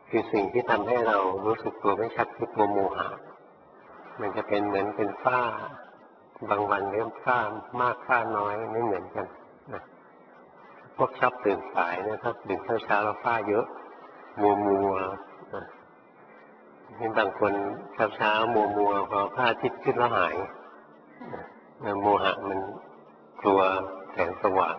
คือสิ่งที่ทำให้เรารู้สึกตัวไม่ชัดคือตัวโมหะมันจะเป็นเหมือนเป็นฝ้าบางวันเริ่มฝ้ามากฝ้าน้อยไม่เหมือนกันนะพวกชอบตื่นสายเนี่ยถ้าตื่นเช้าแล้วฝ้าเยอะมัวนะนี่บางคนเช้ามัวพอพระอาทิตย์ขึ้นแล้วหายนะโมหะมันกลัวแสงสว่าง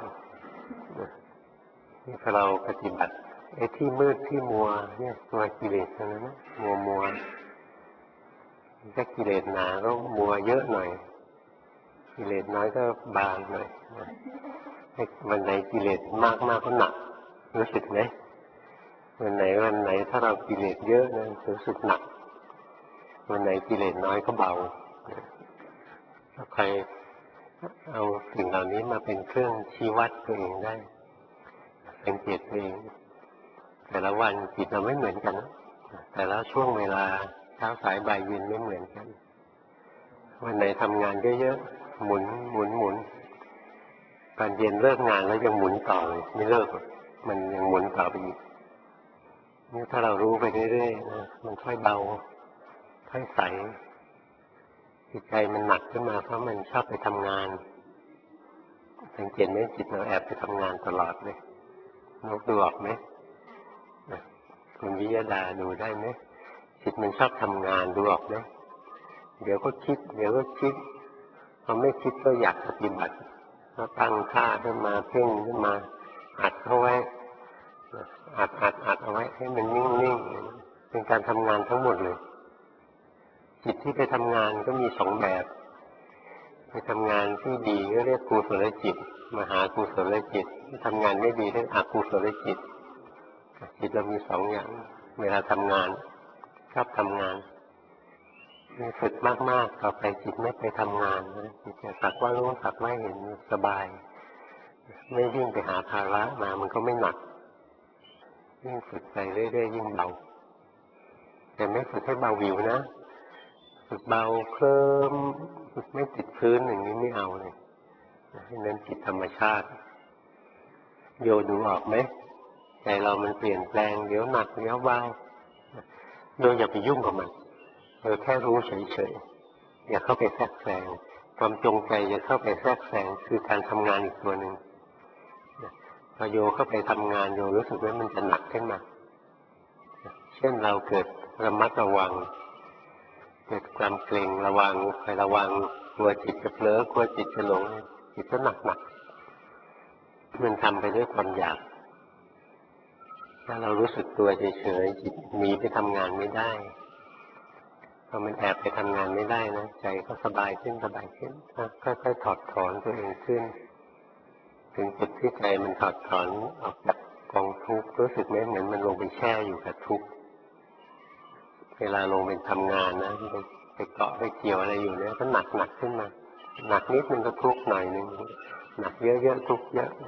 นี่พอเราปฏิบัติไอ้ที่มืดที่มัวเนี่ยตัวกิเลสทั้งนั้นนะมัวถ้ากิเลสหนาก็มัวเยอะหน่อยกิเลสน้อยก็บางหน่อยวันไหนกิเลสมากก็หนักรู้สึกไหมวันไหนถ้าเรากิเลสเยอะนะรู้สึกหนักวันไหนกิเลสน้อยก็เบาถ้าใครเอาสิ่งเหล่านี้มาเป็นเครื่องชี้วัดตัวเองได้สังเกตตัวเองแต่ละวันจิตเราไม่เหมือนกันแต่ละช่วงเวลาเช้าสายบ่ายเย็นไม่เหมือนกันวันไหนทำงานเยอะๆหมุนตอนเย็นเลิกงานแล้วยังหมุนต่อเลยไม่เลิกมันยังหมุนต่อไปอีกนี่ถ้าเรารู้ไปเรื่อยๆนะมันค่อยเบาค่อยใสจิตใจมันหนักขึ้นมาเพราะมันชอบไปทำงานสังเกตไหมจิตเราแอบไปทำงานตลอดเลยนกดูออกไหมคุณวิยดาดูได้ไหมจิตมันชอบทำงานดูออกไหมเดี๋ยวก็คิดพอไม่คิดก็อยากปฏิบัติก็ตั้งท่าขึ้นมาเพ่งขึ้นมาอัดเอาไว้อัดเอาไว้ให้มันนิ่งๆเป็นการทำงานทั้งหมดเลยจิตที่ไปทำงานก็มีสองแบบไปทำงานที่ดีก็เรียกกุศลจิตมหากุศลจิตทำงานไม่ดีเรียกอกุศลจิตจิตเรามีสองอย่างเวลาทำงานชอบทำงานฝึกมากๆต่อไปจิตไม่ไปทำงานนะจิตจะสักว่ารู้สักว่าเห็นสบายไม่ยิ่งไปหาภาระมามันก็ไม่หนักยิ่งฝึกไปเรื่อยๆยิ่งเบาแต่ไม่ฝึกให้เบาวิวนะฝึกเบาเคลิ้มฝึกไม่ติดพื้นอย่างนี้ไม่เอาเลยให้เน้นจิตธรรมชาติโยดูออกไหมใจเรามันเปลี่ยนแปลงเดี๋ยวหนักเดี๋ยวเบาโดยอย่าไปยุ่งกับมันแค่รู้เฉยๆอย่าเข้าไปแทรกแซงความจงใจจะเข้าไปแทรกแซงคือการทำงานอีกตัวหนึ่งพอโยเข้าไปทำงานโยรู้สึกว่ามันจะหนักขึ้นมาเช่นเราเกิดระมัดระวังเกิดความเกรงระวังคอยระวังกลัวจิตจะเผลอกลัวจิตจะหลงจิตก็หนักมันทำไปด้วยความอยากถ้าเรารู้สึกตัวเฉยๆจิตหนีไปทำงานไม่ได้พอมันแอบไปทำงานไม่ได้นะใจก็สบายขึ้นค่อยๆถอดถอนตัวเองขึ้นถึงจุดที่ใจมันถอดถอนออกจากกองทุกข์รู้สึกไหมเหมือนมันลงไปแช่อยู่กับทุกข์เวลาลงไปทำงานนะไปเกาะไปเกี่ยวอะไรอยู่เนี่ยก็หนักขึ้นมาหนักนิดนึงก็ทุกข์หน่อยนึงหนักเยอะๆทุกข์เยอะ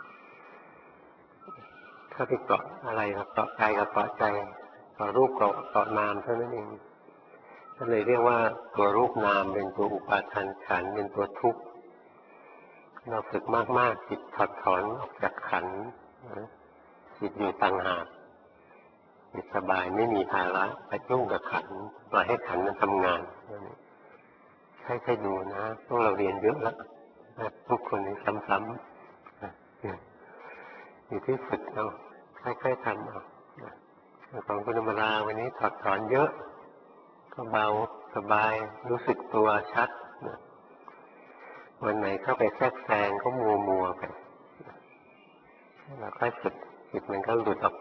ถ้าไปเกาะอะไรก็เกาะกายกับเกาะใจเกาะรูปเกาะนามเท่านั้นเองก็เลยเรียกว่าตัวรูปนามเป็นตัวอุปาทานขันธ์เป็นตัวทุกข์เราฝึกมากๆจิตถอดถอนออกจากขันธ์จิตอยู่ต่างหากจิตสบายไม่มีภาระไปยุ่งกับขันธ์ปล่อยให้ขันธ์มันทำงานให้ดูนะพวกเราเรียนเยอะแล้วทุกคนซ้ำอยู่ที่ฝึกเอาค่อยๆทำเอาของคุณธรรมดาวันนี้ถอดถอนเยอะก็เบาสบายรู้สึกตัวชัดวันไหนเข้าไปแทรกแซงก็มัวไปเราค่อยฝึกจิตมันก็หลุดออกไป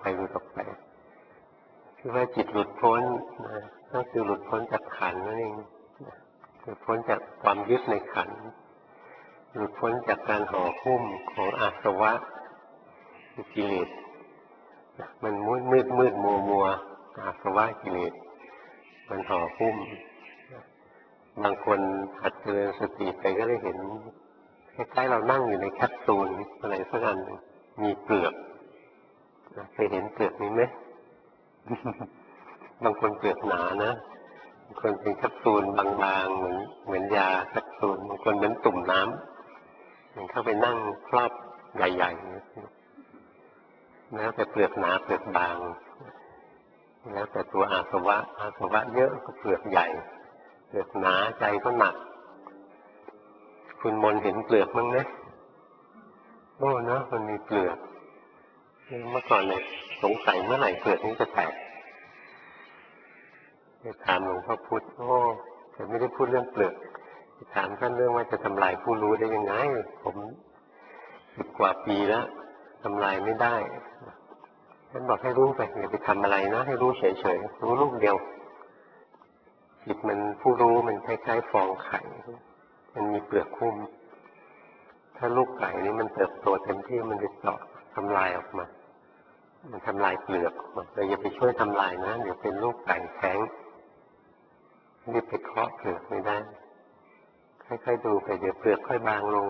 คือว่าจิตหลุดพ้นก็คือหลุดพ้นจากขันธ์นั่นเองหลุดพ้นจากความยึดในขันธ์หลุดพ้นจากการห่อหุ้มของอาสวะกิเลสมันมืดมัวอาสวะกิเลสมันห่อหุ้มบางคนหัดเจริญสติไปก็ได้เห็นคล้ายๆเรานั่งอยู่ในแคปซูลอะไรสักอันมีเปลือกเคยเห็นเปลือกนี้ไหม บางคนเปลือกหนานะบางคนเป็นแคปซูลบางๆเหมือนยาแคปซูลบางคนเหมือนตุ่มน้ำมันเข้าไปนั่งครอบใหญ่ๆนะแต่เปลือกหนาเปลือกบางแล้วแต่ตัวอาสวะเยอะก็เปลือกใหญ่เปลือกหนาใจก็หนักคุณมนเห็นเปลือกมั้งนะโอ้นะมันมีเปลือกเมื่อก่อนเนี่ยสงสัยเมื่อไหร่เปลือกนี้จะแตกไปถามหลวงพ่อพุธโอ้แต่ไม่ได้พูดเรื่องเปลือกไปถามท่านเรื่องว่าจะทำลายผู้รู้ได้ยังไงผม10 กว่าปีแล้วทำลายไม่ได้ท่านบอกให้รู้ไปอย่าไปทำอะไรนะให้รู้เฉยๆรู้ลูกเดียวจิตมันผู้รู้มันคล้ายๆฟองไข่มันมีเปลือกหุ้มถ้าลูกไก่นี้มันเติบโตเต็มที่มันจะเจาะทำลายออกมามันทำลายเปลือกเราอย่าไปช่วยทำลายนะเดี๋ยวเป็นลูกไก่แข็งรีบไปเคาะเปลือกไม่ได้ค่อยๆดูไปเดี๋ยวเปลือกค่อยบางลง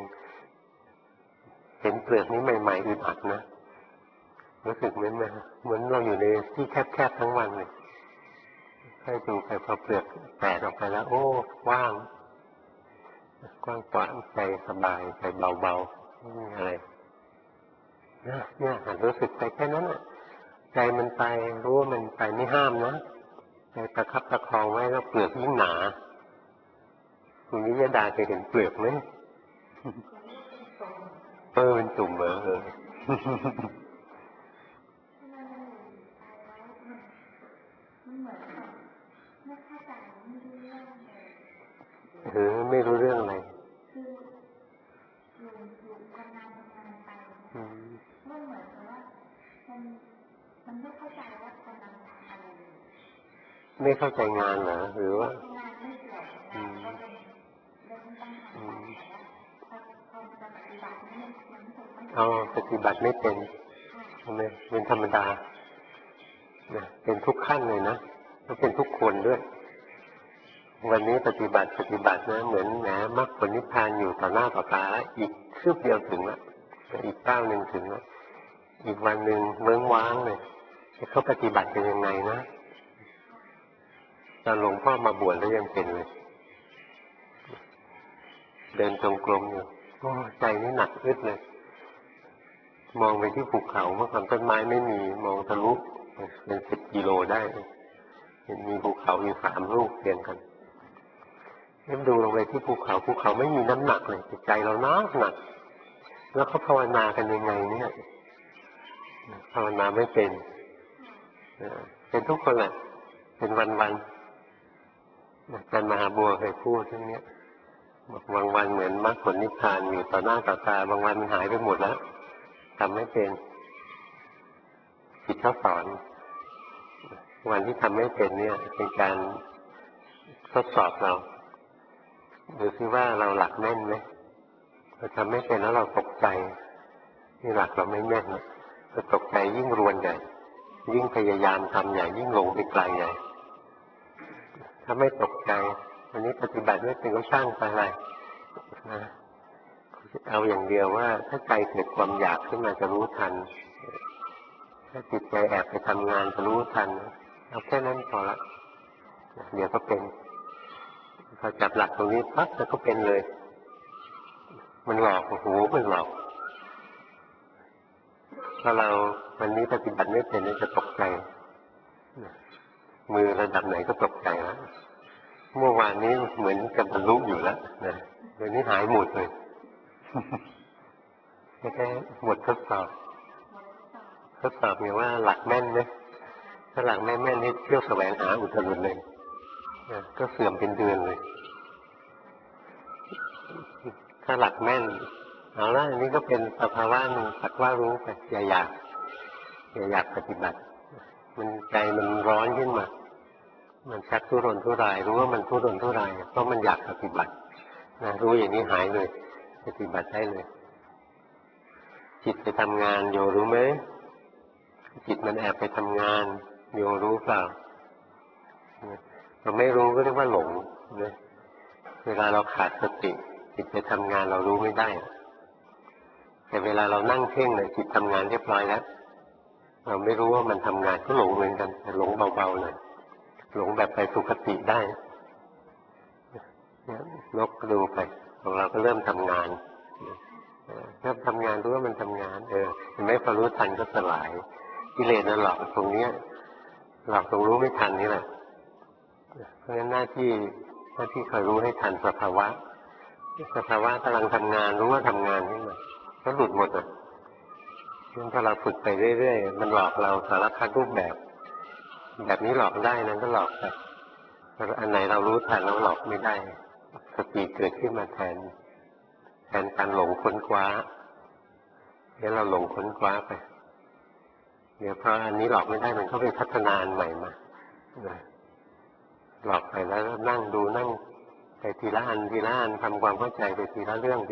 เห็นเปลือกนี้ใหม่ๆอึดอัดนะรู้สึกเหมือนเราอยู่ในที่แคบๆทั้งวันเลยค่อยดูไปพอเปลือกแตกออกไปแล้วโอ้กว้างกว้างกว้างใจสบายใจเบาๆไม่มีอะไรเนี่ยรู้สึกไปแค่นั้นใจมันไปรู้ว่ามันไปไม่ห้ามนะใจประคับประคองไว้แล้วเปลือกยิ่งหนาคุณนิยดาเคยเห็นเปลือกไหมเป็นตุ่มไม่รู้เรื่องอะไรไม่เข้าใจงานเหรอหรือว่าปฏิบัติไม่เป็นใช่ไหมเป็นธรรมดาเป็นทุกขั้นเลยนะแล้วเป็นทุกคนด้วยวันนี้ปฏิบัตินะเหมือนแหมมรรคผลนิพพานอยู่ต่อหน้าต่อตาแล้วอีกคืบเดียวถึงแล้วอีกก้าวหนึ่งถึงแล้วอีกวันหนึ่งเมืองว้างเลยเขาปฏิบัติเป็นยังไงนะตอนหลวงพ่อมาบวชแล้วยังเป็นเลยเดินจงกรมอยู่ใจนี่หนักอึดเลยมองไปที่ภูเขาเมื่อก่อนต้นไม้ไม่มีมองทะลุเป็น10 กิโลได้เห็นมีภูเขาอยู่3 ลูกเรียงกันดูลงไปที่ภูเขาไม่มีน้ำหนักเลยใจเราหนักแล้วเขาภาวนากันยังไงเนี่ยภาวนาไม่เป็นทุกคนแหละเป็นวันอาจารย์มหาบัวเคยพูดเรื่องนี้บอกบางวันเหมือนมรรคผลนิพพานอยู่ต่อหน้าต่อตาบางวันมันหายไปหมดแล้วทำไม่เป็นจิตเขาสอนวันที่ทำไม่เป็นเนี่ยเป็นการทดสอบเราดูซิว่าเราหลักแน่นไหมเราทำไม่เป็นแล้วเราตกใจนี่หลักเราไม่แน่นเราตกใจยิ่งรวนใหญ่ยิ่งพยายามทำใหญ่ยิ่งหลงไปไกลใหญ่ถ้าไม่ตกใจวันนี้ปฏิบัติไม่เป็นก็ช่างไปอะไรนะเอาอย่างเดียวว่าถ้าใจเกิดความอยากขึ้นมาจะรู้ทันถ้าจิตใจแอบไปทำงานจะรู้ทันเอาแค่นั้นพอละเดี๋ยวก็เป็นพอจับหลักตรงนี้ปั๊บแล้วก็เป็นเลยมันหลอกมันหลอกถ้าเราวันนี้ปฏิบัติไม่เป็นจะตกใจมือระดับไหนก็ตกใจแล้วเมื่อวานนี้เหมือนกับบรรลุอยู่แล้วนะเดี๋ยวนี้หายหมดเลยแค่หมดทดสอบไงว่าหลักแม่นไหมถ้าหลักแม่นนี่เที่ยวแสวงหาอุตรุดเลยก็เสื่อมเป็นเดือนเลยถ้าหลักแม่นเอาละอันนี้ก็เป็นสภาวะหนึ่งสักว่ารู้ไปอย่าอยากปฏิบัติมันใจมันร้อนขึ้นมามันชักทุรนทุรายรู้ว่ามันทุรนทุรายเพราะมันอยากปฏิบัตินะรู้อย่างนี้หายเลยปฏิบัติได้เลยจิตไปทำงานโยรู้ไหมจิตมันแอบไปทำงานโยรู้เปล่าเราไม่รู้ก็เรียกว่าหลงนะเวลาเราขาดสติจิตไปทำงานเรารู้ไม่ได้แต่เวลาเรานั่งเพ่งเนี่ยจิตทำงานเรียบร้อยแล้วเราไม่รู้ว่ามันทำงานก็หลงเหมือนกันแต่หลงเบาๆหน่อยหลงแบบไปสุคติได้นกดูไปของเราก็เริ่มทำงานรู้ว่ามันทำงานเห็นไหมพอรู้ทันก็สลายกิเลสนั่นหลอกตรงนี้เราต้องรู้ไม่ทันนี่แหละเพราะฉะนั้นหน้าที่คอยรู้ให้ทันสภาวะกำลังทำงานรู้ว่าทำงานนี่มันก็หลุดหมดอ่ะถ้าเราฝึกไปเรื่อยๆมันหลอกเราสารพัดรูปแบบนี้หลอกได้นั้นก็หลอกไปอันไหนเรารู้ทันเราหลอกไม่ได้สติเกิดขึ้นมาแทนการหลงค้นคว้าเดี๋ยวเราหลงค้นคว้าไปเดี๋ยวเพราะอันนี้หลอกไม่ได้มันก็ไปพัฒนาอันใหม่มาหลอกไปแล้วนั่งดูนั่งไปทีละอันทำความเข้าใจไปทีละเรื่อง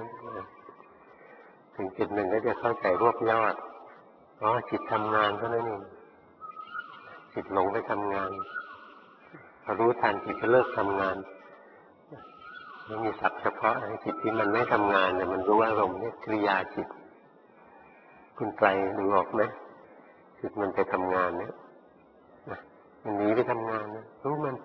ถึงจุดหนึ่งก็จะเข้าใจรวบยอดจิตทำงานเท่านั้นเองจิตหลงไปทำงานพอรู้ทันจิตก็เลิกทำงานไม่มีศัพท์เฉพาะจิตที่มันไม่ทำงานเนี่ยมันรู้อารมณ์เนี่ยกิริยาจิตคุณไกลดูออกไหมจิตมันไปทำงานเนี่ยมันหนีไปทำงานนะรู้มัน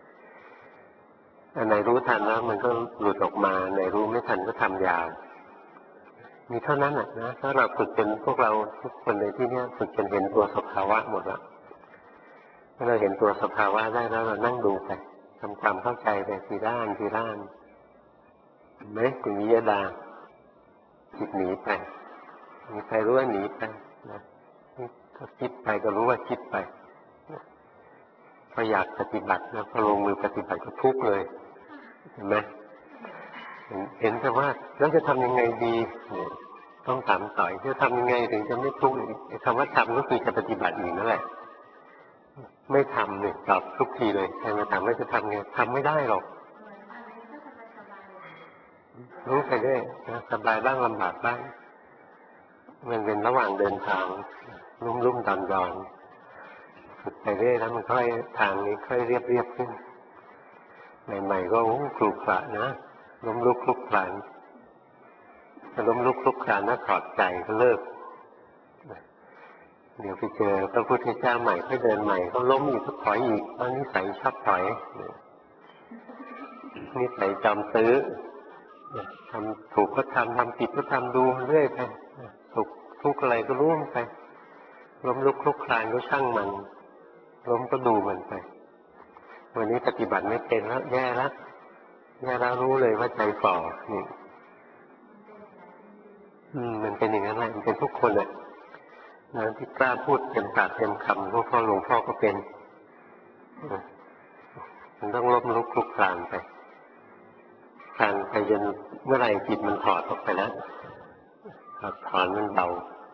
อันไหนรู้ทันแล้วมันก็หลุดออกมาไหนรู้ไม่ทันก็ทำยาวมีเท่านั้นนะถ้าเราฝึกจนพวกเราทุกคนในที่นี้ฝึกจนเห็นตัวสภาวะหมดแล้วถ้าเราเห็นตัวสภาวะได้แล้วเรานั่งดูไปทำความเข้าใจไปทีละอันเห็นไหมคุณวิยดาจิตหนีไปรู้ว่าหนีไปนะก็คิดไปก็รู้ว่าคิดไปพออยากปฏิบัติแล้วพอลงมือปฏิบัติก็ทุกข์เลยเห็นไหมเห็นแต่ว่าแล้วจะทำยังไงดีต้องถามต่อยจะทำยังไงถึงจะไม่ทุกข์คำว่าทำก็คือจะปฏิบัติอีกนั่นแหละไม่ทำเนี่ยตอบทุกทีเลยใครมาถามว่าจะทำไงทำไม่ได้หรอกรู้ไปเรื่อยสบายบ้างลำบากบ้างมันเป็นระหว่างเดินทางลุ่มๆดอนฝึกไปเรื่อยแล้วมันค่อยทางนี้ค่อยเรียบขึ้นใหม่ๆก็คลุกคละนะล้มลุกคลุกคลานล้มลุกคลุกคลานแล้วถอดใจก็เลิกเดี๋ยวไปเจอพระพุทธเจ้าใหม่ค่อยเดินใหม่ก็ล้มอีกก็ถอยอีกเพราะนิสัยชอบถอยนิสัยจำซื้อทำถูกก็ทำผิดก็ทำดูเรื่อยไปถูกทุกอะไรก็ร่วมไปล้มลุกคลุกคลานก็ช่างมันล้มก็ดูมันไปวันนี้ปฏิบัติไม่เป็นแล้วแย่แล้วรู้เลยว่าใจฝ่อนี่มันเป็นอย่างนั้นแหละมันเป็นทุกคนเลยนะที่กล้าพูดเต็มปากเต็มคำหลวงพ่อก็เป็นมันต้องล้มลุกคลุกคลานไปจนเมื่อไหร่จิตมันถอดออกไปแล้วถอนมันเบา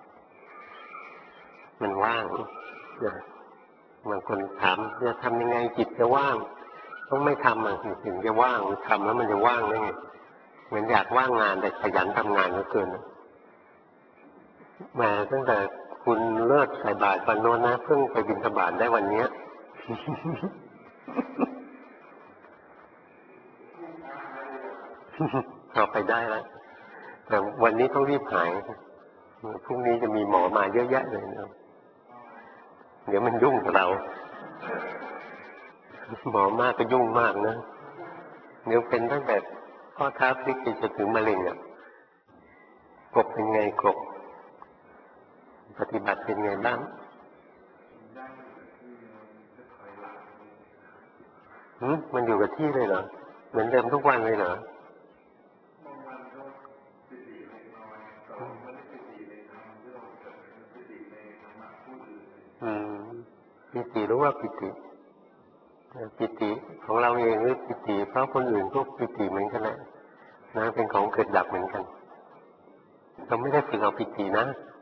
มันว่างบางคนถามจะทำยังไงจิตจะว่างต้องไม่ทำถึงจะว่างทำแล้วมันจะว่างได้ไงเหมือนอยากว่างงานแต่ขยันทำงานเหลือเกินมาตั้งแต่คุณเลิศใส่บาตรวันโน้นนะเพิ่งไปบิณฑบาตได้วันนี้ต่อไปได้แล้วแต่วันนี้ต้องรีบหายพรุ่งนี้จะมีหมอมาเยอะแยะเลยนะเดี๋ยวมันยุ่งกับเราหมอมากก็ยุ่งมากนะเดี๋ยวเป็นตั้งแต่ข้อเท้าพลิกจนถึงมะเร็งกบเป็นไงกบปฏิบัติเป็นไงบ้างมันอยู่กับที่เลยเหรอเหมือนเดิมทุกวันเลยเหรอปิติรู้ว่าปิติของเราเองหรือปิติเพราะคนอื่นก็ปิติเหมือนกันนะเป็นของเกิดดับเหมือนกันเราไม่ได้ฝึกเอาปิตินะ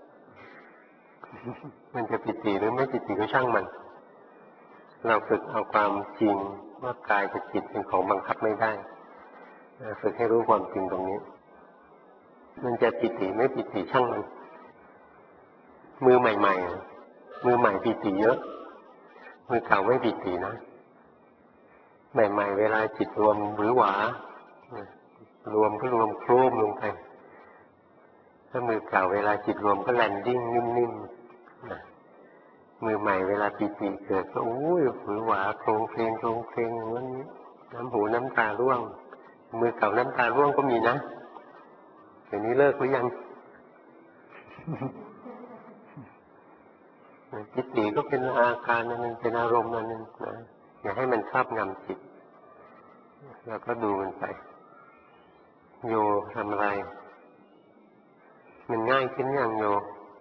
มันจะปิติหรือไม่ปิติก็ช่างมันเราฝึกเอาความจริงว่ากายกับจิตเป็นของบังคับไม่ได้ฝึกให้รู้ความจริงตรงนี้มันจะปิติไม่ปิติช่างมันมือใหม่ๆมือใหม่ปิติเยอะมือเก่าไม่ปิตินะใหม่ๆเวลาจิตรวมหรือหวารวมก็รวมโครมลงไปถ้ามือเก่าเวลาจิตรวมก็แลนดิ้งนิ่มๆมือใหม่เวลาปิติเกิดก็หรือหวาโครงเพลงมันน้ำหูน้ำตาร่วงมือเก่าน้ำตาร่วงก็มีนะเดี๋ยวนี้เลิกหรือยังจิตติก็เป็นอาการนั่นนึงเป็นอารมณ์นั่นนึงนะอย่าให้มันครอบงำจิตแล้วก็ดูมันไปโยทำอะไรมันง่ายขึ้นอย่างโย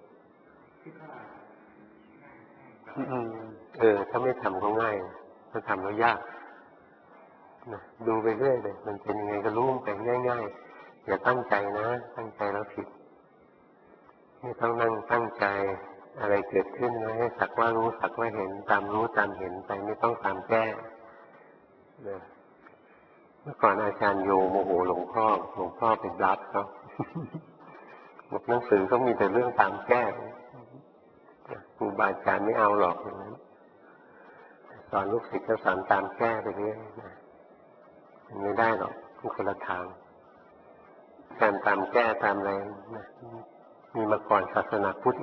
ถ้าไม่ทำก็ง่ายถ้าทำแล้วยากนะดูไปเรื่อยเลยมันเป็นยังไงก็รู้ไปง่ายๆอย่าตั้งใจนะตั้งใจแล้วผิดไม่ต้องนั่งตั้งใจอะไรเกิดขึ้นนะให้สักว่ารู้สักว่าเห็นตามรู้ตามเห็นไปไม่ต้องตามแก้นะเมื่อก่อนอาจารย์โยโมโหหลวงพ่อเป็นรับเขาหนังสือก็มีแต่เรื่องตามแก้ครูบาอาจารย์ไม่เอาหรอกสอนลูกศิษย์ก็สอนตามแก้ไปเรื่อยมันไม่ได้หรอกมันคนละทางการตามแก้ตามอะไรมีมาก่อนศาสนาพุทธ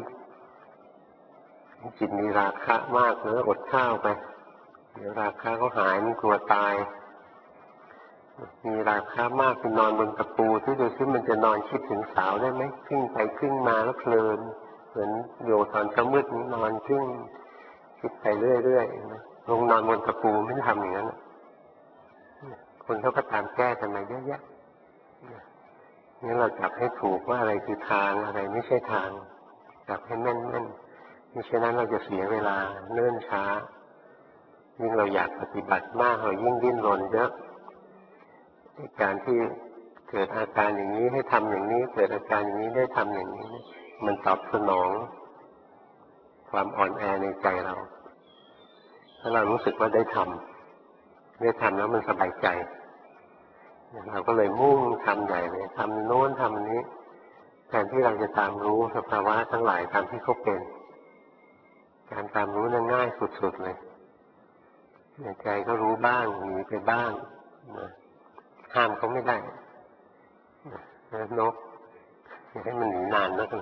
จิตมีราคะมากเลยอดข้าวไปเดี๋ยวราคะก็หายมันกลัวตายมีราคะมากไปนอนบนตะปูที่ดูซิมันจะนอนคิดถึงสาวได้ไหมขึ้นไปขึ้นมาแล้วเพลินเหมือนโยตอนเช้ามืดนี้นอนขึ้นคิดไปเรื่อยๆลงนอนบนตะปูไม่ทำอย่างนั้นคนเขาก็ตามแก้กันมาเยอะแยะงั้นเราจับให้ถูกว่าอะไรคือทางอะไรไม่ใช่ทางจับให้แม่นๆมิฉะนั้นเราจะเสียเวลาเนิ่นช้ายิ่งเราอยากปฏิบัติมากเรายิ่งดิ้นรนเยอะการที่เกิดอาการอย่างนี้ให้ทำอย่างนี้เกิดอาการอย่างนี้ได้ทำอย่างนี้มันตอบสนองความอ่อนแอในใจเราถ้าเรารู้สึกว่าได้ทำแล้วมันสบายใจเราก็เลยมุ่งทำใหญ่เลยทำโน้นทำนี้แทนที่เราจะตามรู้สภาวะทั้งหลายตามที่เขาเป็นการตามรู้นั้นง่ายสุดๆเลยในใจก็รู้บ้างหนีไปบ้างห้ามเขาไม่ได้นกอย่าให้มันหนีนานนัก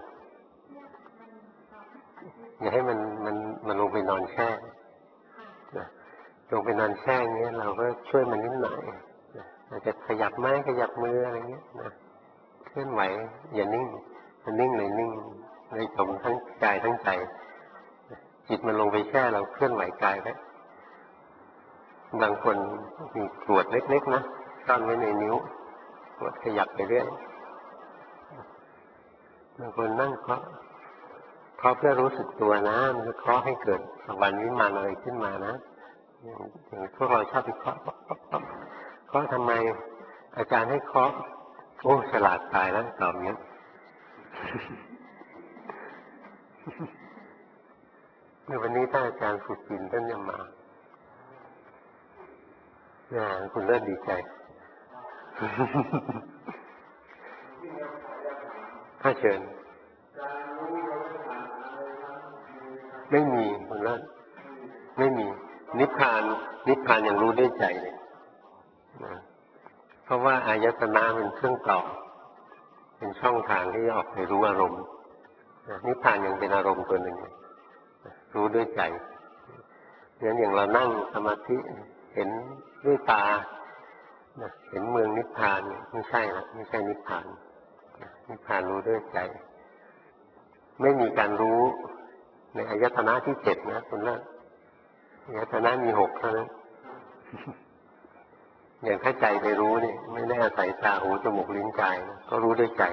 อย่าให้มันลงไปนอนแช่ลงไปนอนแช่เงี้ยเราก็ช่วยมันนิดหน่อยอาจจะขยับไม้ขยับมืออะไรเงี้ยนะเคลื่อนไหวอย่านิ่งมันนิ่งเลยนิ่งเลยจมทั้งกายทั้งใจจิตมันลงไปแช่เราเคลื่อนไหวกายแล้วบางคนมีกรวดเล็กๆนะซ่อนไว้ในนิ้วกรวดขยับไปเรื่อยบางคนนั่งเคาะเพื่อรู้สึกตัวนะมันจะเคาะให้เกิดสวรรค์วิมานอะไรขึ้นมานะอย่างพวกเราชอบไปเคาะทำไมอาจารย์ให้เคาะโอ้ฉลาดตายแล้วตอบอย่างนี้ในวันนี้ถ้าอาจารย์สุจินท่านจะมาคุณเลิศดีใจถ้าเชิญไม่มีคุณเลิศไม่มีนิพพานยังรู้ด้วยใจเลยเพราะว่าอายตนะเป็นเครื่องต่อเป็นช่องทางที่จะออกไปรู้อารมณ์นิพพานยังเป็นอารมณ์ตัวหนึ่งรู้ด้วยใจงั้นอย่างเรานั่งสมาธิเห็นด้วยตาเห็นเมืองนิพพานไม่ใช่ละไม่ใช่นิพพานนิพพานรู้ด้วยใจไม่มีการรู้ในอายตนะที่7นะคุณเลิศอายตนะมี6เท่านั้นอย่างถ้าใจไปรู้นี่ไม่ได้อาศัยตาหูจมูกลิ้นกายก็รู้ด้วยใจ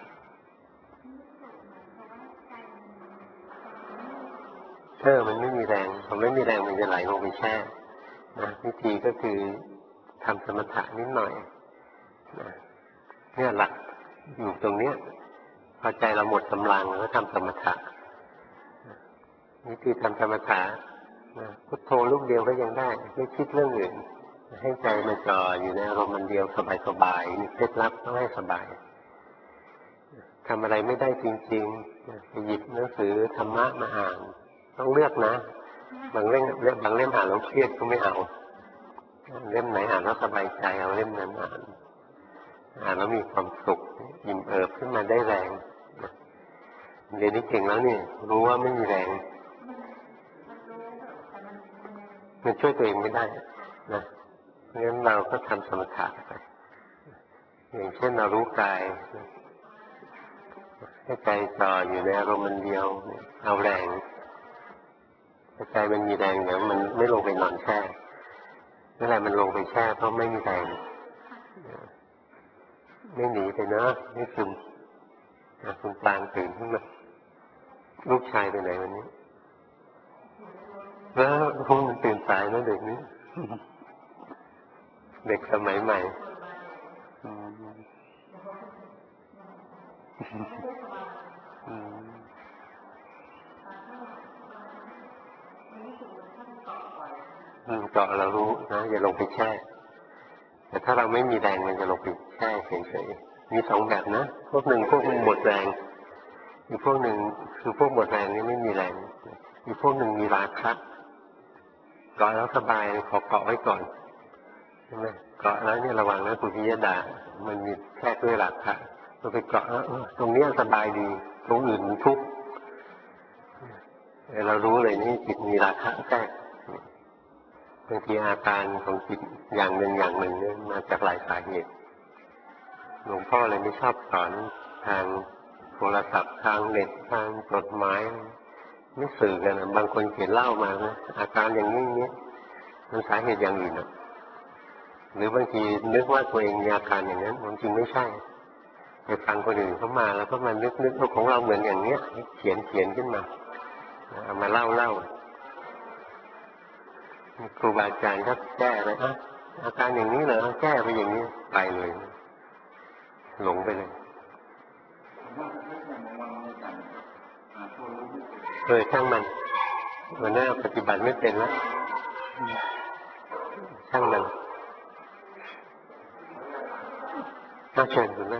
มันไม่มีแรงพอไม่มีแรงมันจะไหลลงไปแช่นะวิธีก็คือทำสมถะนิดหน่อยนะเนี่ยหลักอยู่ตรงเนี้ยพอใจเราหมดกำลังก็ทำสมถะวิธีทำสมถะพุทโธลูกเดียวก็ยังได้ไม่คิดเรื่องอื่นให้ใจมันจ่ออยู่ในอารมณ์มันเดียวสบายๆมีเคล็ดลับต้องให้สบายทำอะไรไม่ได้จริงๆไปหยิบหนังสือธรรมะมาอ่านต้องเลือกนะบางเล่มอ่านแล้วเครียดก็ไม่เอาเล่มไหนอ่านแล้วสบายใจเอาเล่มนั้นอ่านแล้วมีความสุขอิ่มเอิบขึ้นมาได้แรงเดี๋ยวนี้เก่งแล้วนี่รู้ว่าไม่มีแรงมันช่วยตัวเองไม่ได้นะงั้นเราก็ทำสมถะไปอย่างเช่นเรารู้กายให้ใจจ่ออยู่ในอารมณ์เดียวเอาแรงใจมันมีแรงเดี๋ยวมันไม่ลงไปนอนแช่นั่นแหละมันลงไปแช่เพราะไม่มีแรงไม่หนีไปนะไม่ซึมคุณปางตื่นขึ้นมาลูกชายไปไหนวันนี้แล้วพวกมันตื่นสายนะเด็กนี้เด็กสมัยใหม่เกาะเรารู้นะอย่าลงไปแช่แต่ถ้าเราไม่มีแรงมันจะลงไปแช่เฉยๆมีสองแบบนะพวกหนึ่งพวกหมดแรงอีกพวกหนึ่งคือพวกหมดแรงนี่ไม่มีแรงอีกพวกหนึ่งมีราคะเกาะแล้วสบายขอเกาะไว้ก่อนใช่ไหมเกาะแล้วเนี่ยระวังนะคุณพิยดามันมีแค่ด้วยราคะเราไปเกาะแล้วตรงนี้สบายดีตรงอื่นมันทุกข์เรารู้เลยนี่จิตมีราคะแทรกบางทีอาการของจิตอย่างหนึ่งเนี่ยมาจากหลายสาเหตุหลวงพ่อเลยไม่ชอบสอนทางโทรศัพท์ทางเน็ตทางจดหมายไม่สื่อกันนะบางคนเขียนเล่ามานะอาการอย่างนี้มันสาเหตุอย่างอื่นนะหรือบางทีนึกว่าตัวเองมีอาการอย่างนั้นจริงไม่ใช่ไปฟังคนอื่นเขามาแล้วก็มานึกว่าของเราเหมือนอย่างเนี้ยเขียนขึ้นมาเอามาเล่าครูบาอาจารย์ก็แก้เลยอาการอย่างนี้เหรอแก้ไปอย่างนี้ไปเลยหลงไปเลยช่างมันวันหน้าปฏิบัติไม่เป็นแล้วช่างมันน่าเชิญคุณนะ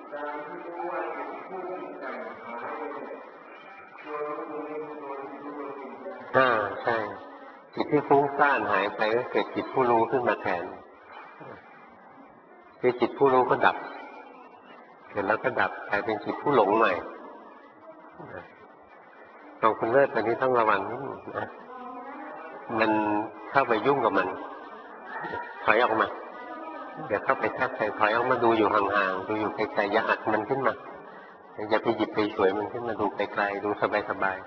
ใช่จิตที่ฟุ้งซ่านหายไปก็เกิดจิตผู้รู้ขึ้นมาแทนคือจิตผู้รู้ก็ดับเสร็จแล้วก็ดับกลายเป็นจิตผู้หลงใหม่ตรงคุณเลิศตอนนี้ต้องระวังนะมันเข้าไปยุ่งกับมันถอยออกมาอย่าเข้าไปแทรกแซงถอยออกมาดูอยู่ห่างๆดูอยู่ไกลๆอย่าอัดมันขึ้นมาอย่าไปหยิบไปสวยมันขึ้นมาดูไกลๆดูสบายๆ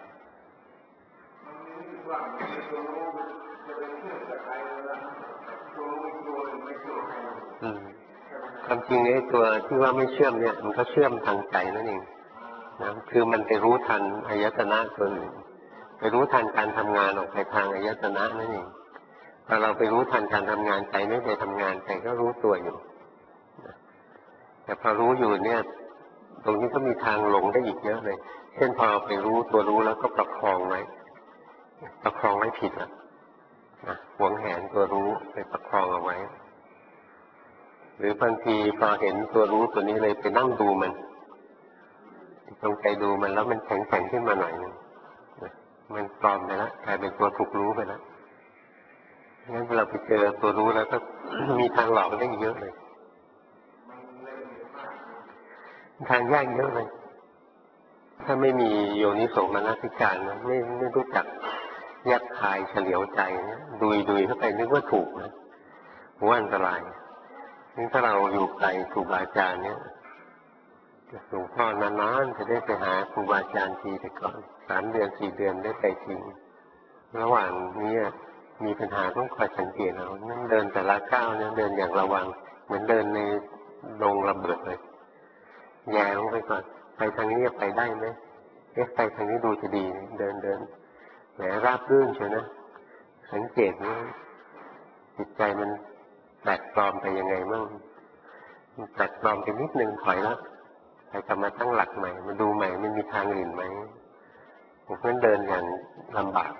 ความจริงไอ้ตัวที่ว่าไม่เชื่อมเนี่ยมันก็เชื่อมทางใจนั่นเองนะคือมันไปรู้ทันอายตนะตัวหนึ่งไปรู้ทันการทำงานออกไปทางอายตนะนั่นเองพอเราไปรู้ทันการทำงานใจไม่ไปทำงานใจก็รู้ตัวอยู่แต่พอรู้อยู่เนี่ยตรงนี้ก็มีทางหลงได้อีกเยอะเลยเช่นพอไปรู้ตัวรู้แล้วก็ประคองไว้ผิดอ่ะหวงแหนตัวรู้ไปประคองเอาไว้หรือบางทีพอเห็นตัวรู้ตัวนี้เลยไปนั่งดูมันจงใจดูมันแล้วมันแข็งขึ้นมาหน่อยนึงมันปลอมไปแล้วกลายเป็นตัวถูกรู้ไปแล้วงั้นเราไปเจอตัวรู้แล้วก็มีทางหลอกได้เยอะเลยทางยากเยอะเลยถ้าไม่มีโยนิโสมนสิการนะไม่รู้จักแยกคายเฉลียวใจนะดุยเข้าไปนึกว่าถูกนะว่าอันตรายนี่ถ้าเราอยู่ไกลครูบาอาจารย์เนี่ยหลวงพ่อนานๆจะได้ไปหาครูบาอาจารย์ทีแต่ก่อน3 เดือน 4 เดือนได้ไปจริงระหว่างนี้มีปัญหาต้องคอยสังเกตเอานั่นเดินแต่ละก้าวเนี่ยเดินอย่างระวังเหมือนเดินในโรงระเบิดเลยแย่ลงไปก่อนไปทางนี้จะไปได้ไหมไปทางนี้ดูจะดีเดินแหมราบรื่นเชียวนะสังเกตว่าจิตใจมันแปลกปลอมไปยังไงมั่งแปลกปลอมไปนิดนึงถอยแล้วไปกลับมาตั้งหลักใหม่มาดูใหม่มันมีทางอื่นไหมผมก็เดินอย่างลำบาก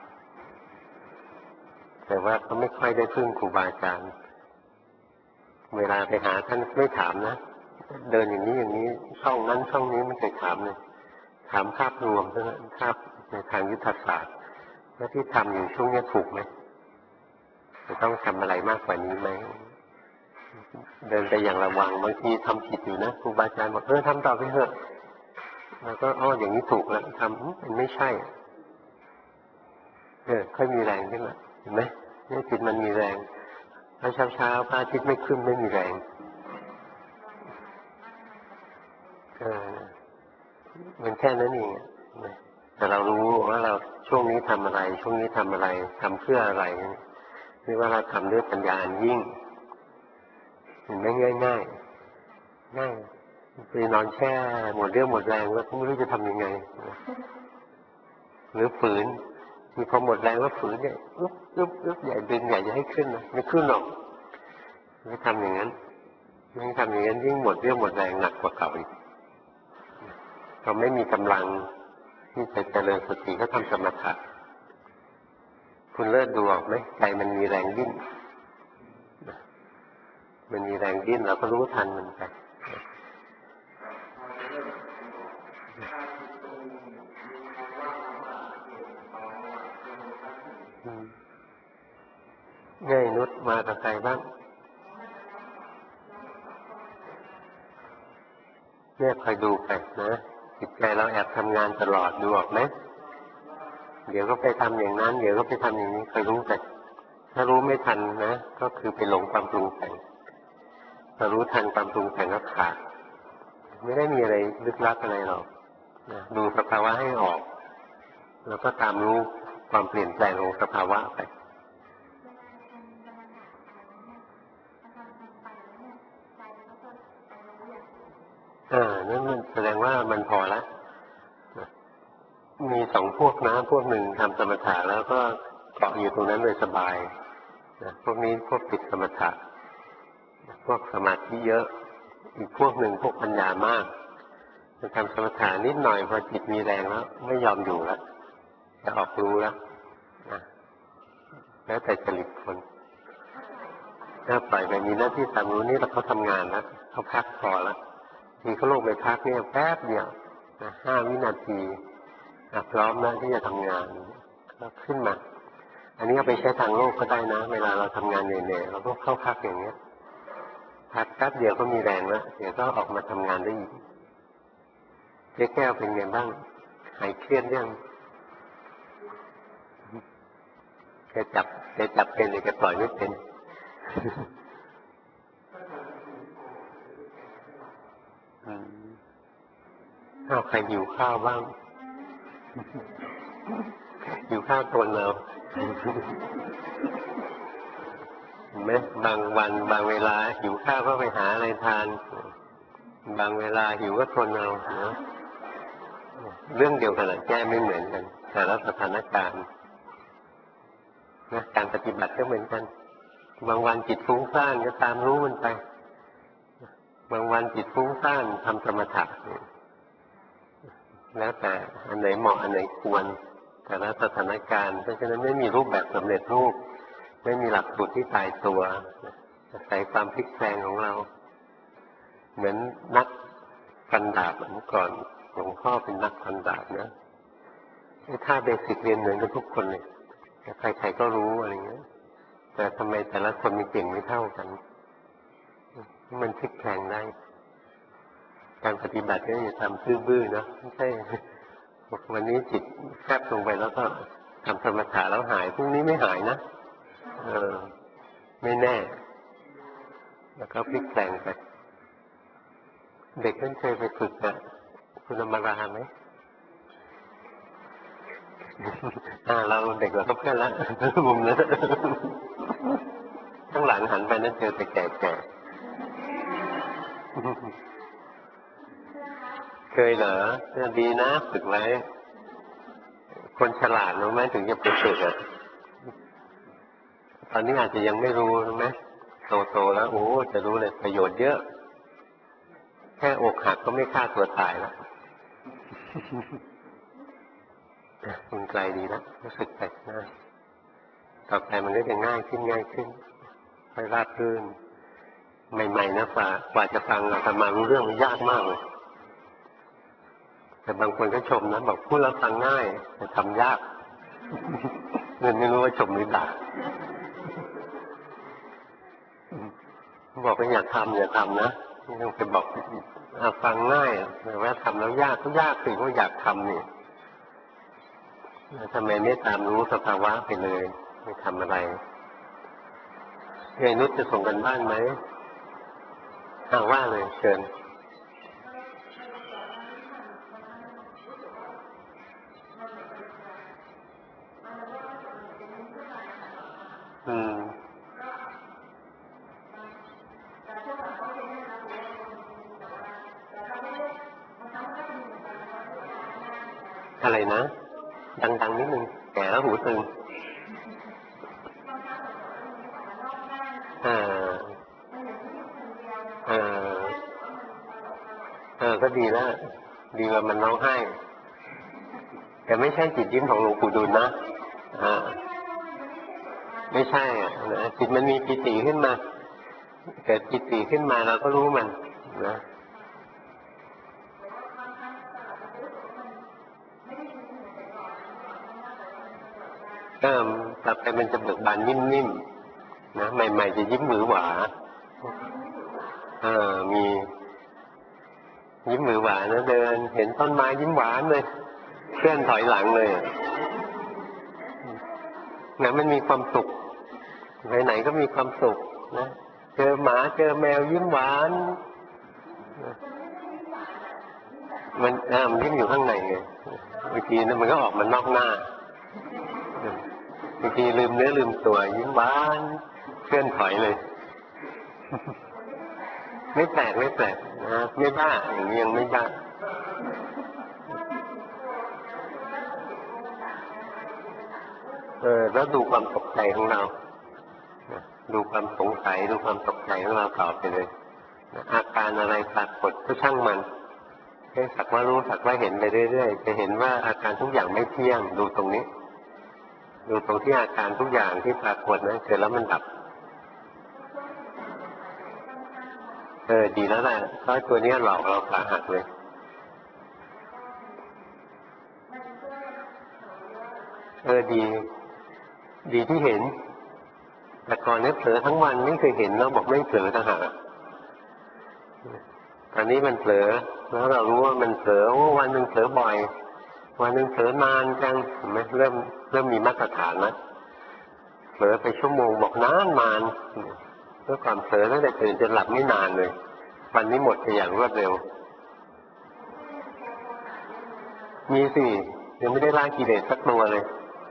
แต่ว่าก็ไม่ค่อยได้พึ่งครูบาอาจารย์เวลาไปหาท่านไม่ถามนะเดินอย่างนี้ช่องนั้นช่องนี้ไม่เคยถามเลยถามภาพรวมเท่านั้นภาพในทางยุทธศาสตร์ว่าที่ทำอยู่ช่วงนี้ถูกไหมจะต้องทำอะไรมากกว่านี้ไหมเดินไปอย่างระวังบางทีทำผิดอยู่นะครูบาอาจารย์บอกทำต่อไปเถอะแล้วก็อย่างนี้ถูกแล้วทำมันไม่ใช่ค่อยมีแรงขึ้นมาเห็นไหมเนี่ยจิตมันมีแรงพอเช้าพระอาทิตย์ไม่ขึ้นไม่มีแรงมันแค่นั้นเองแต่เรารู้ว่าเราช่วงนี้ทำอะไรช่วงนี้ทำอะไรทำเพื่ออะไรนี่ว่าเราทำด้วยปัญญาอันยิ่งเห็นไหมง่ายง่ายง่ายไปนอนแช่หมดเรี่ยวหมดแรงแล้วก็ไม่รู้จะทำยังไงหรือฝืนมีพอหมดแรงแล้วฝืนเนี่ยอึ๊บใหญ่ดึงใหญ่จะให้ขึ้นนะไม่ขึ้นหรอกไม่ทำอย่างนั้นยิ่งทำอย่างนั้นยิ่งหมดเรี่ยวหมดแรงหนักกว่าเก่าอีกเราไม่มีกำลังที่จะเจริญสติก็ทำสมถะคุณเลิศดูออกไหมใจมันมีแรงดิ้นมันมีแรงดิ้นเราก็รู้ทันมันไปง่ายนุชมากับใครบ้างเนี่ยคอยดูไปนะจิตใจเราแอบทำงานตลอดดูออกไหมเดี๋ยวก็ไปทำอย่างนั้นเดี๋ยวก็ไปทำอย่างนี้คอยรู้ไปถ้ารู้ไม่ทันนะก็คือไปหลงความปรุงแต่งถ้ารู้ทันความปรุงแต่งก็ขาดไม่ได้มีอะไรลึกลับอะไรหรอกนะดูสภาวะให้ออกแล้วก็ตามรู้ความเปลี่ยนแปลงของสภาวะไปนั่นมันแสดงว่ามันพอละมีสองพวกนะพวกหนึ่งทำสมถะแล้วก็เกาะอยู่ตรงนั้นเลยสบายนะพวกนี้พวกติดสมถะพวกสมาธิเยอะอีกพวกหนึ่งพวกปัญญามากจะทำสมถะนิดหน่อยพอจิตมีแรงแล้วไม่ยอมอยู่แล้วจะออกรู้แล้วนะแล้วแต่จริตคนถ้าปล่อยไปมีหน้าที่ตามรู้นี่แล้วเขาทำงานแล้วเขาพักพอแล้วทีเขาลงไปพักเนี่ยแป๊บเดียวนะ5 วินาทีพร้อมแล้วที่จะทำงานก็ขึ้นมาอันนี้เอาไปใช้ทางโลกก็ได้นะเวลาเราทำงานเหนื่อยๆเราก็เข้าพักอย่างเงี้ยพักแป๊บเดียวก็มีแรงแล้วเดี๋ยวก็ออกมาทำงานได้อีกเจ๊แก้วเป็นไงบ้างหายเครียดยังแกจับเป็นหรือแกปล่อยไม่เป็นใครหิวข้าวบ้างหิวข้าวตัวเราเห็นไหมบางวันบางเวลาหิวข้าวก็ไปหาอะไรทานบางเวลาหิวก็ทนเอาเรื่องเดียวกันแก้ไม่เหมือนกันแต่ละสถานการณ์นะการปฏิบัติก็เหมือนกันบางวันจิตฟุ้งซ่านก็ตามรู้มันไปบางวันจิตฟุ้งซ่านทำสมถะแล้วแต่อันไหนเหมาะอันไหนควรแต่ละสถานการณ์เพราะฉะนั้นไม่มีรูปแบบสำเร็จรูปไม่มีหลักสูตรที่ตายตัวอาศัยความพลิกแปลงของเราเหมือนนักฟันดาบเมื่อก่อนหลวงพ่อเป็นนักฟันดาบนะถ้าเบสิกเรียนเหมือนกันทุกคนเลยใครๆก็รู้อะไรเงี้ยแต่ทำไมแต่ละคนมีเก่งไม่เท่ากันมันพลิกแปลงได้การปฏิบัติเนี่ยอย่าทำซื่อๆนะไม่ใช่วันนี้จิตแคบลงไปแล้วก็ทำสมถะแล้วหายพรุ่งนี้ไม่หายนะไม่แน่แล้วก็พลิกแปลงไปเด็กท่านเคยไปฝึกกับคุณอมราไหมเราเด็กเราก็เพื่อนละมุมนั้นข้างหลังหันไปนั้นเจอแต่แก่ๆเคยเหรอดีนะฝึกไว้คนฉลาดรู้ไหมถึงจะไปฝึกตอนนี้อาจจะยังไม่รู้ไหมโตแล้วโอ้จะรู้เลยประโยชน์เยอะแค่อกหักก็ไม่ฆ่าตัวตายแล้วมันไกลดีแล้วรู้สึกไปง่ายต่อไปมันก็จะง่ายขึ้นค่อยราบรื่นใหม่ๆนะกว่าจะฟังอาตมารู้เรื่องมันยากมากเลยแต่บางคนก็ชมนะบอกพูดแล้วฟังง่ายแต่ทำยากไม่รู้ว่าชมหรือด่าบอกว่าอย่าทำนะไม่ต้องไปบอกฟังง่ายแต่ว่าทำแล้วยากก็ยากสิเพราะอยากทำนี่ทำไมไม่ตามรู้สภาวะไปเลยไม่ทำอะไรยายนุชจะส่งกันบ้านไหมว่าเลยเชิญอืมอะไรนะดังๆนิดนึงแก่แล้วหูตึงอ่าอ่าก็ดีแล้วดีว่ามันร้องไห้แต่ไม่ใช่จิตยิ้มของหลวงปู่ดูลนะอ่าไม่ใช่อ่ะนะจิตมันมีปิติขึ้นมาเกิดปิติขึ้นมาเราก็รู้มันนะต่อไปมันจะเบิกบานนิ่มๆนะใหม่ๆจะยิ้มหวือหวามียิ้มหวือหวานะเดินเห็นต้นไม้ยิ้มหวานเลยเคลื่อนถอยหลังเลยนะมันมีความสุขไปไหนก็มีความสุขนะเจอหมาเจอแมวยิ้มหวานมันยิ้มอยู่ข้างในไงบางทีนะมันก็ออกมานอกหน้าบางทีลืมเนื้อลืมตัวยิ้มหวานเคลื่อนถอยเลยไม่แปลกนะไม่บ้าอย่างนี้ยังไม่บ้าแล้วดูความตกใจของเราดูความสงสัยดูความตกใจของเราต่อไปเลยอาการอะไรปรากฏก็ช่างมันแค่สักว่ารู้สักว่าเห็นไปเรื่อยๆจะเห็นว่าอาการทุกอย่างไม่เที่ยงดูตรงนี้ดูตรงที่อาการทุกอย่างที่ปรากฏนะเกิดแล้วมันดับดีแล้วแหละเพราะตัวนี้หลอกเราขาหักเลยดีที่เห็นแต่ก่อนนี้เผลอทั้งวันไม่เคยเห็นแล้วบอกไม่เผลอต่างหากตอนนี้มันเผลอแล้วเรารู้ว่ามันเผลอวันหนึ่งเผลอบ่อยวันหนึ่งเผลอนานจังเห็นไหมเริ่มมีมาตรฐานนะเผลอไปชั่วโมงบอกนานเมื่อก่อนเผลอตั้งแต่ตื่นจนหลับไม่นานเลยวันนี้หมดไปอย่างรวดเร็วมีสิยังไม่ได้ล้างกิเลสสักตัวเลย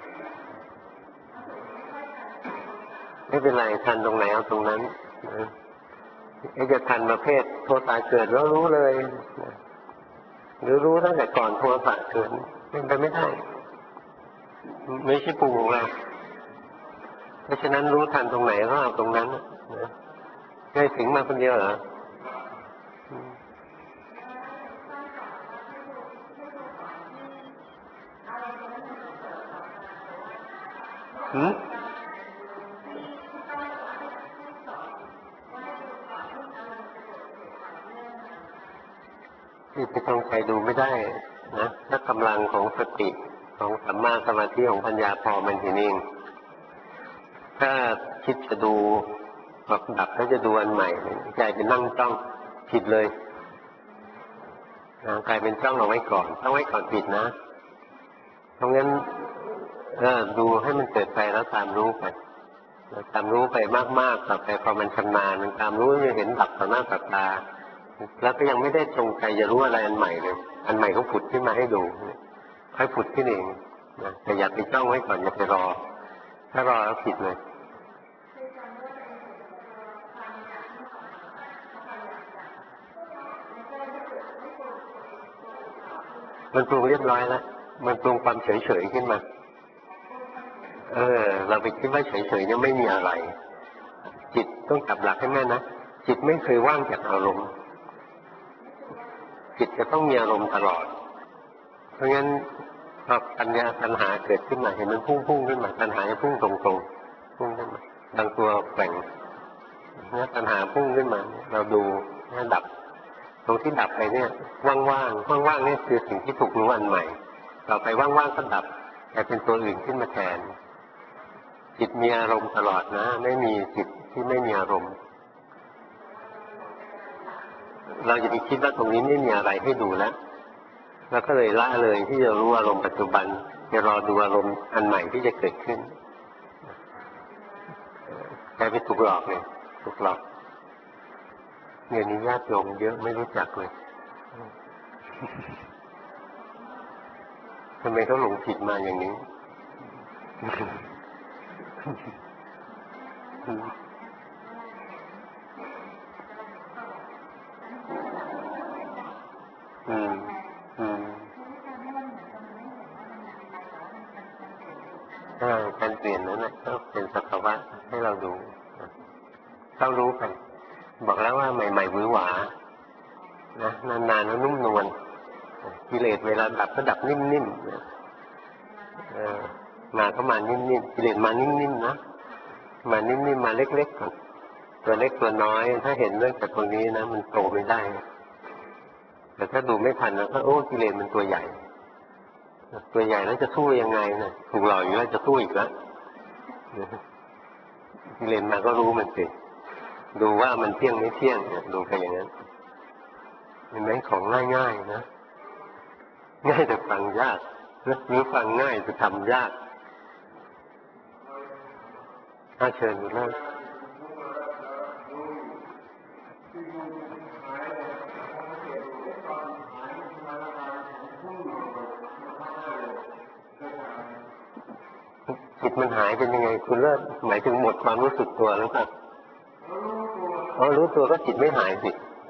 ไม่เป็นไรทันตรงไหนเอาตรงนั้นไอ้จะทันประเภทโทสะเกิดแล้วรู้เลยหรือรู้ตั้งแต่ก่อนโทสะเกิดเป็นไปไม่ได้ไม่ใช่ปรุงของเราเพราะฉะนั้นรู้ทันตรงไหนก็เอาตรงนั้นได้ถึงมาคนเดียวเหรอที่ไปตรงใจดูไม่ได้นะถ้ากำลังของสติของสัมมาสมาธิของปัญญาพอมันเห็นเองถ้าคิดจะดูแบบดับแล้วจะดูอันใหม่ใจเป็นนั่งจ้องผิดเลยกลายเป็นจ้องเอาไว้ก่อนต้องไว้ก่อนผิดนะเพราะงั้นดูให้มันเกิดไปแล้วตามรู้ไปตามรู้ไปมากๆต่อไปพอมันชำนาญมันตามรู้จะเห็นดับต่อหน้าต่อตาแล้วก็ยังไม่ได้จงใจจะรู้อะไรอันใหม่เลยอันใหม่ก็ผุดขึ้นมาให้ดูค่อยผุดขึ้นเองนะแต่อย่าไปจ้องไว้ก่อนอย่าไปรอถ้ารอแล้วผิดเลยมันปรุงเรียบร้อยแล้วมันปรุงความเฉยๆขึ้นมาเราไปคิดว่าเฉยๆเนี่ยไม่มีอะไรจิตต้องจับหลักให้แม่นะจิตไม่เคยว่างจากอารมณ์จิตจะต้องมีอารมณ์ตลอดเพราะงั้นพอปัญญาปัญหาเกิดขึ้นมาเห็นมันพุ่งขึ้นมาปัญหาจะพุ่งตรงๆพุ่งขึ้นมาบางตัวแกว่งเนี่ยปัญหาพุ่งขึ้นมาเราดูเนี่ยดับตรงที่ดับไปเนี่ยว่างๆนี่คือสิ่งที่ถูกรู้อันใหม่ต่อไปว่างๆก็ดับแต่เป็นตัวอื่นขึ้นมาแทนจิตมีอารมณ์ตลอดนะไม่มีจิตที่ไม่มีอารมณ์เราจะไปคิดว่าตรงนี้ไม่มีอะไรให้ดูแล้วเราก็เลยละเลยที่จะรู้อารมณ์ปัจจุบันจะรอดูอารมณ์อันใหม่ที่จะเกิดขึ้นกลายเป็นถูกหลอกเลยถูกหลอกเนี่ยนี้ญาติโยมเยอะไม่รู้จักเลยทำไมเขาหลงผิดมาอย่างนี้การเปลี่ยนนั้นก็เป็นสภาวะให้เราดูเข้ารู้ไปบอกแล้วว่าใหม่ๆหวือหวานะนานๆแล้วนุ่มนวลกิเลสเวลาดับก็ดับนิ่มๆมาก็มานิ่มๆกิเลสมานิ่มๆนะมานิ่มๆมาเล็กๆก่อนตัวเล็กตัวน้อยถ้าเห็นเรื่องจากตรงนี้นะมันโตไม่ได้แต่ถ้าดูไม่ทันนะก็โอ้กิเลสมันตัวใหญ่ตัวใหญ่แล้วจะสู้ยังไงนะถูกหลอกอยู่แล้วจะสู้อีกแล้วกิเลสมาก็รู้มันสิดูว่ามันเที่ยงไม่เที่ยงดูไปอย่างนั้นเห็นไหมของง่ายๆนะง่ายแต่ฟังยากนะหรือฟังง่ายแต่ทำยากเชิญดูแล้วจิตมันหายเป็นยังไงคุณเลิศหมายถึงหมดความรู้สึกตัวหรือเปล่ารู้ตัวก็จิตไม่หายสิ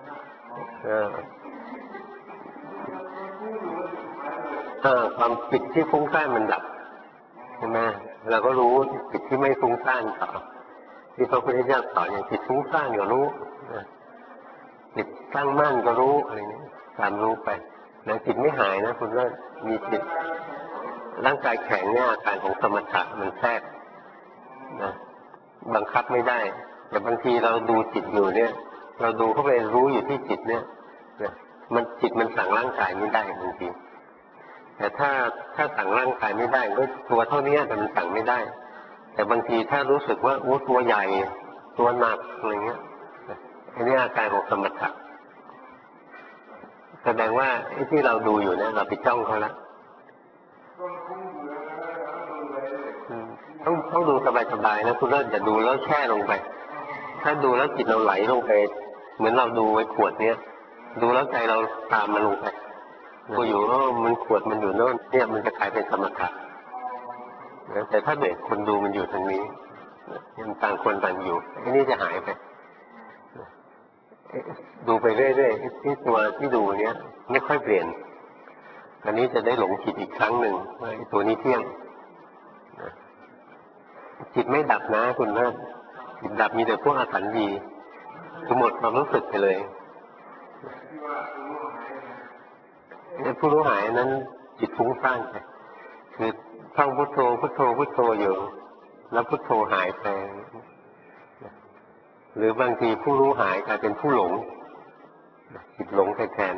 ความจิตที่ฟุ้งซ่านมันดับใช่ไหมเราก็รู้จิตที่ไม่ฟุ้งซ่านต่อที่พระพุทธเจ้าสอนอย่างจิตฟุ้งซ่านก็รู้จิตตั้งมั่นก็รู้อะไรนี้ตามรู้ไปนะจิตไม่หายนะคุณเลิศมีจิตร่างกายแข็งเนี่ยอาการของสมถะมันแทรกนะบังคับไม่ได้แต่บางทีเราดูจิตอยู่เนี่ยเราดูเข้าไปรู้อยู่ที่จิตเนี่ยมันจิตมันสั่งร่างกายไม่ได้บางทีแต่ถ้าสั่งร่างกายไม่ได้ก็ตัวเท่านี้แต่มันสั่งไม่ได้แต่บางทีถ้ารู้สึกว่าตัวใหญ่ตัวหนักอะไรเงี้ยอันนี้อาการของสมถะแสดงว่าไอ้ที่เราดูอยู่เนี่ยเราไปจ้องเขาแล้วต้องดูสบายๆนะคุณเลิศอย่าดูแล้วแช่ลงไปถ้าดูแล้วจิตเราไหลลงไปเหมือนเราดูไอ้ขวดเนี้ยดูแล้วใจเราตามมันลงไปดูอยู่มันขวดมันอยู่โน่นเนี่ยมันจะกลายเป็นสมถะแต่ถ้าเด็กคนดูมันอยู่ทางนี้ยังต่างคนต่างอยู่ไอ้นี่จะหายไปดูไปเรื่อยๆที่ตัวที่ดูเนี้ยไม่ค่อยเปลี่ยนอันนี้จะได้หลงผิดอีกครั้งหนึ่งว่าตัวนี้เที่ยงจิตไม่ดับนะคุณเลิศจิตดับมีแต่พวกอสัญญีคือหมดความรู้สึกไปเลยผู้รู้หายนั้นจิตฟุ้งซ่านไปคือท่องพุทโธพุทโธพุทโธอยู่แล้วพุทโธหายไปหรือบางทีผู้รู้หายกลายเป็นผู้หลงจิตหลงแทน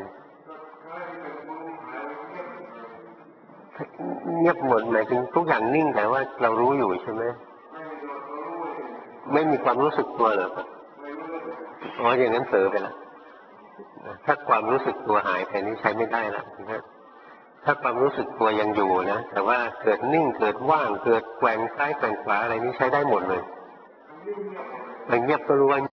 เงียบหมดหมายถึงทุกอย่างนิ่งแต่ว่าเรารู้อยู่ใช่ไหมไม่มีความรู้สึกตัวเหรออย่างนั้นเผลอไปแล้วถ้าความรู้สึกตัวหายไปนี้ใช้ไม่ได้แล้วถ้าความรู้สึกตัวยังอยู่นะแต่ว่าเกิดนิ่งเกิดว่างเกิดแกว่งซ้ายแกว่งขวาอะไรนี้ใช้ได้หมดเลยมันเงียบก็รู้ว่า